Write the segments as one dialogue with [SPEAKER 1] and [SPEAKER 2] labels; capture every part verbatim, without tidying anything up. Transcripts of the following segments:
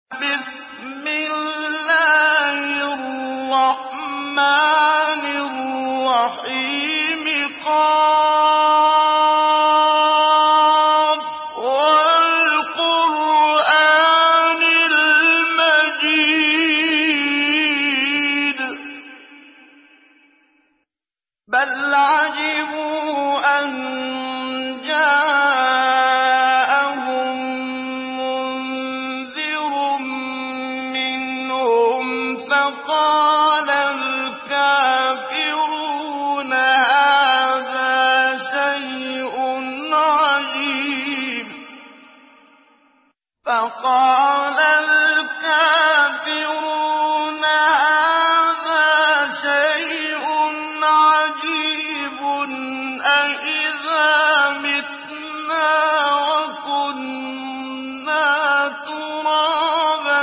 [SPEAKER 1] بسم الله الرحمن الرحيم قاف والقرآن المجيد بل عجبوا أن جاءهم منذر منهم فقال الكافرون هذا شيء عجيب فقال الكافرون هذا شيء عجيب أإذا متنا وكنا ترابا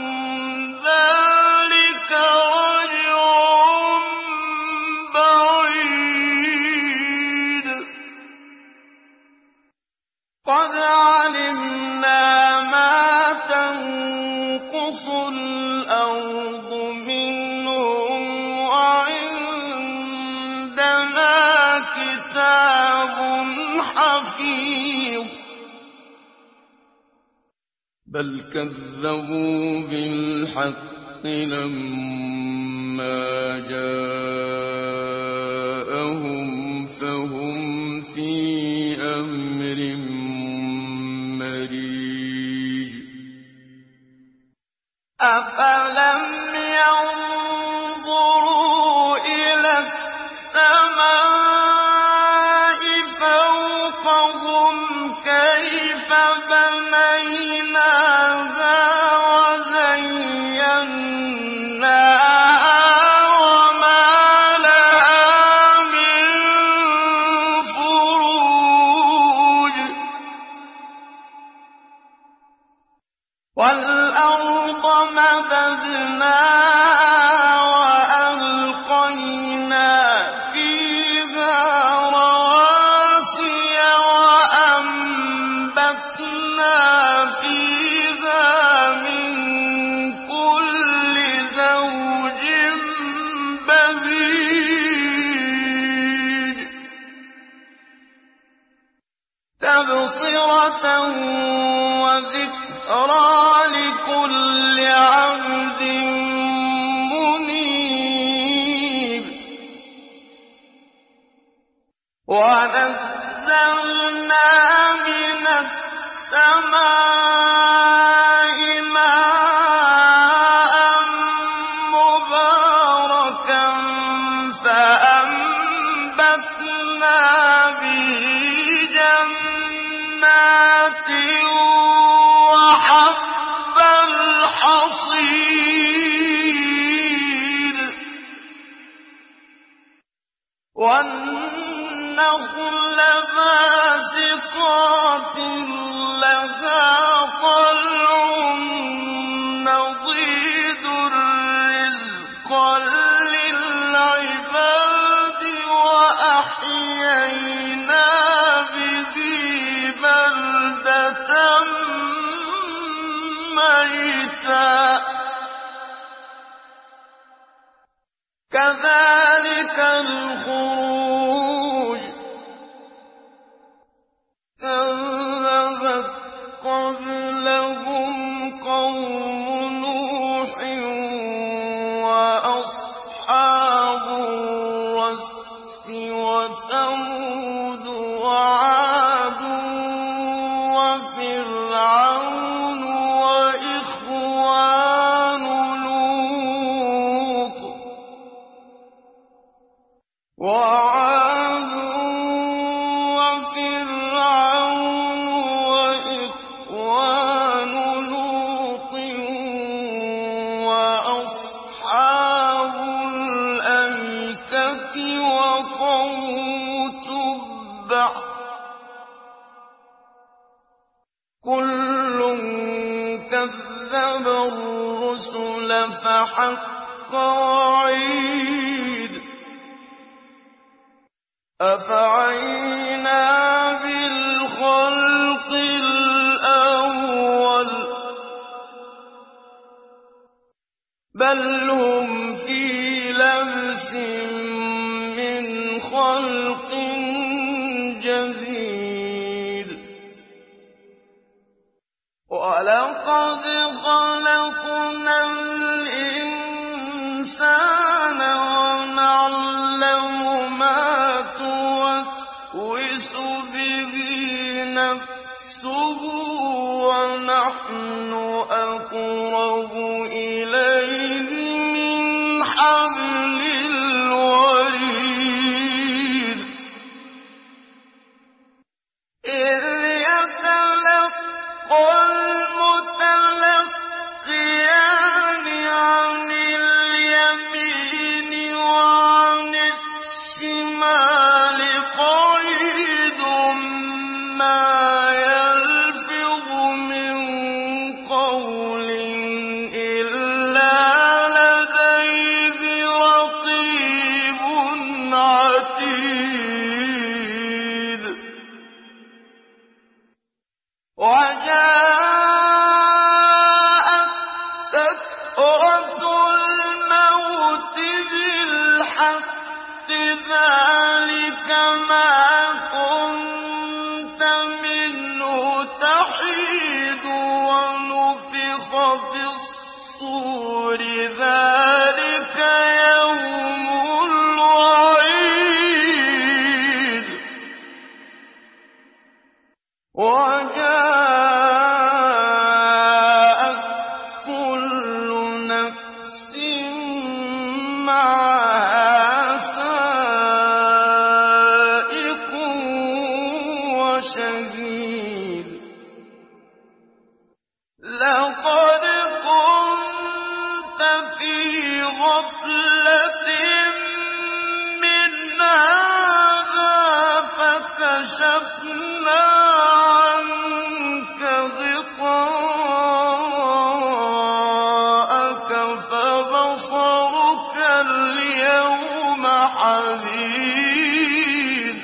[SPEAKER 1] ذلك رجع بعيد قد علمنا ما تنقص الأرض منهم وعندنا كتاب حفيظ بل كذبوا بالحق لما جاءهم فهم في أمر مريج أفلم ينظروا إلى السماء فوقهم كيف بنيناها وزيناها وما لها من فروج والأرض مددناها وألقينا فيها رواسي وأنبتنا فيها من كل زوج بهيج تبصرة وذكرى لكل عبد منيب ونزلنا من السماء ماء مباركا فأنبتنا به جنات وحب الحصيد والنخل باسقات لها طلع نضيد رزقا للعباد وأحيينا به بلدة ميتا كذلك الخروج كذبت قبلهم قوم نوح وأصحاب الرس وثمود وعاد وفرعون وإخوان لوط وعاد وفرعون وإخوان لوط وأصحاب الأيكة وقوم تبع كل كذب الرسل فحق وعيد أفعينا بالخلق الأول بل هم في لبس من خلق جديد ولقد خلقنا الإنسان ونعلم ما توسوس به نفسه ونحن أقرب إليه من حبل الوريد إذ يتلقى المتلقيان عن اليمين وعن الشمال قعيد ما يلفظ من قول إلا لديه رقيب عتيد وجاءت سكرة الموت بالحق ذلك ما كنت منه تحيد ونفخ في الصور ذلك يوم الوعيد وجاءت كل نفس معها سائق وشهيد لقد كنت في غفلة من هذا فكشفنا عنك غطاءك فبصرك اليوم حديد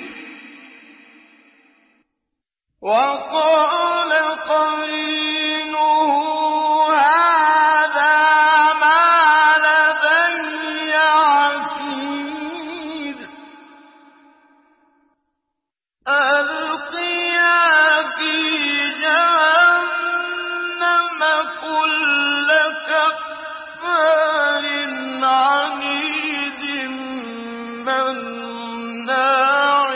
[SPEAKER 1] وقال قرينه هذا ما لدي عتيد ألقيا في جهنم كل كفار عنيد مناع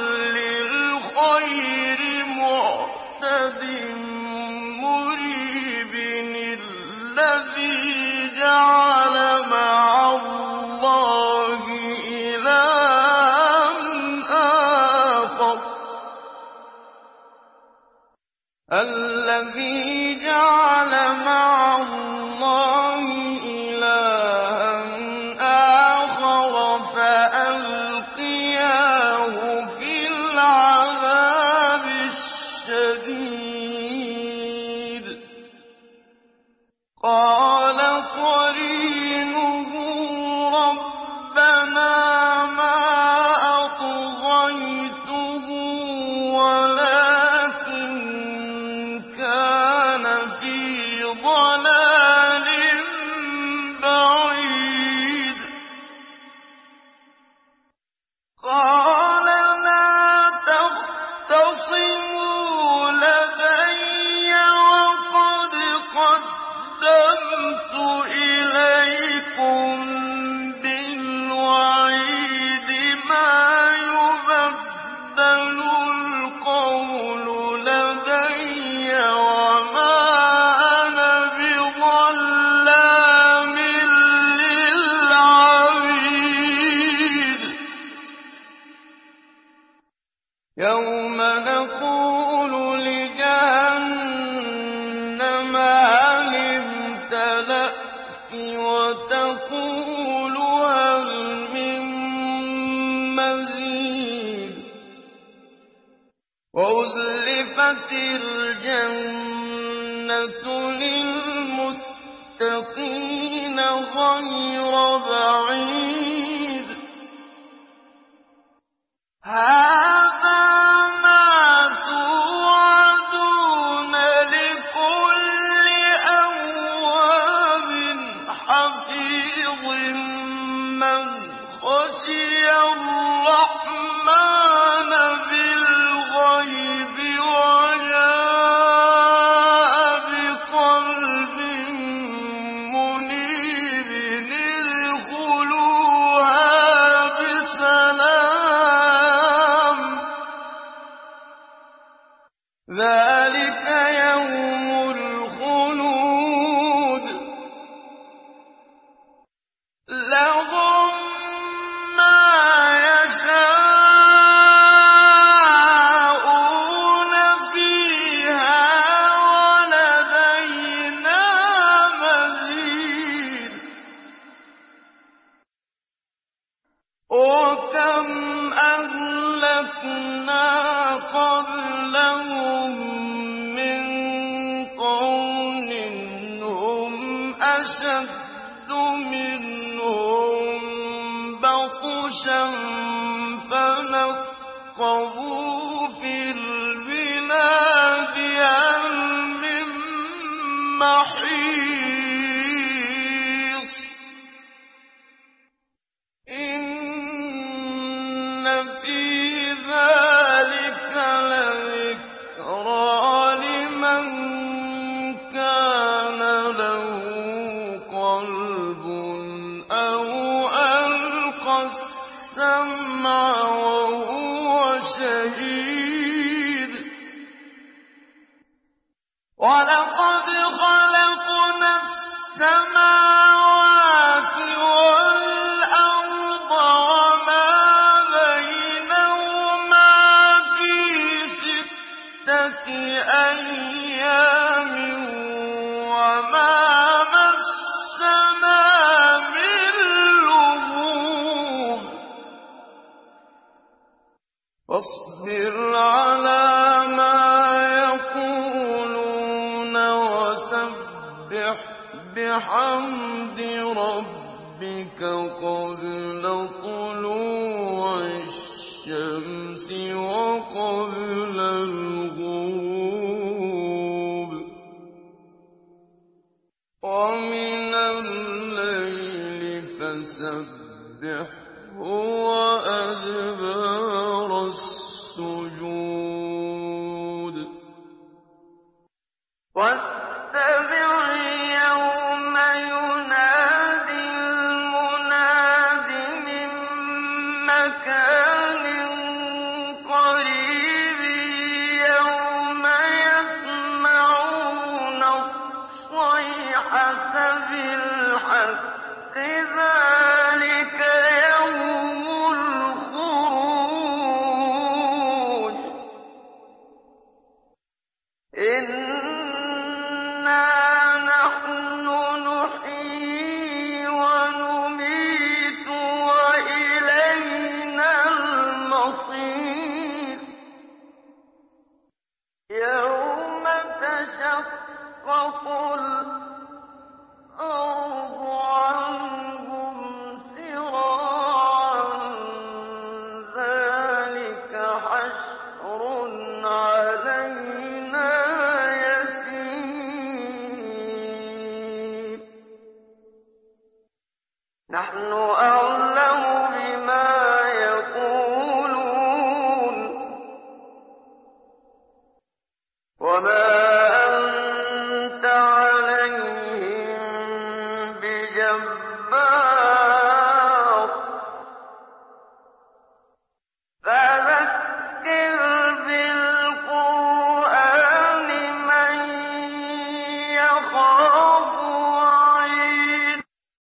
[SPEAKER 1] للخير معتد مريب الذي جعل مع الله إلها آخر الذي جعل مع الله إلها آخر فألقياه في العذاب الشديد قال قرينه ربنا ما أطغيته ولكن كان في ضلال بعيد قال لا تختصموا لدي وقد قدمت إليكم بالوعيد ما يبدل القول لدي وما أنا بظلام للعبيد يوم نقول لجهنم هل امتلأت وتقول هل من مزيد وأزلفت الجنة للمتقين غير بعيد هذا ما توعدون لكل أواب حفيظ أشد منهم بطشا فنقبوا في البلاد هل من محيص إن في ذلك لذكرى لمن كان له قلب أو ألقى السمع وهو شهيد ولقد خلقنا السماوات والأرض وما بينهما في ستة أيام وما مسنا من لغوب فاصبر على ما يقولون وسبح بحمد ربك قبل طلوع الشمس وقبل الغروب ومن الليل فسبحه وأدبار السجود واتبع يوم ينادي المناد من مكان قريب يوم يسمعون الصيحة بالحق ذلك يوم الخروج إنا نحن نحيي ونميت وإلينا المصير يوم تشقق الأرض عنهم سراعا ذلك حشر علينا يسير نحن أعلم بما يقولون وما أنت عليهم بجبار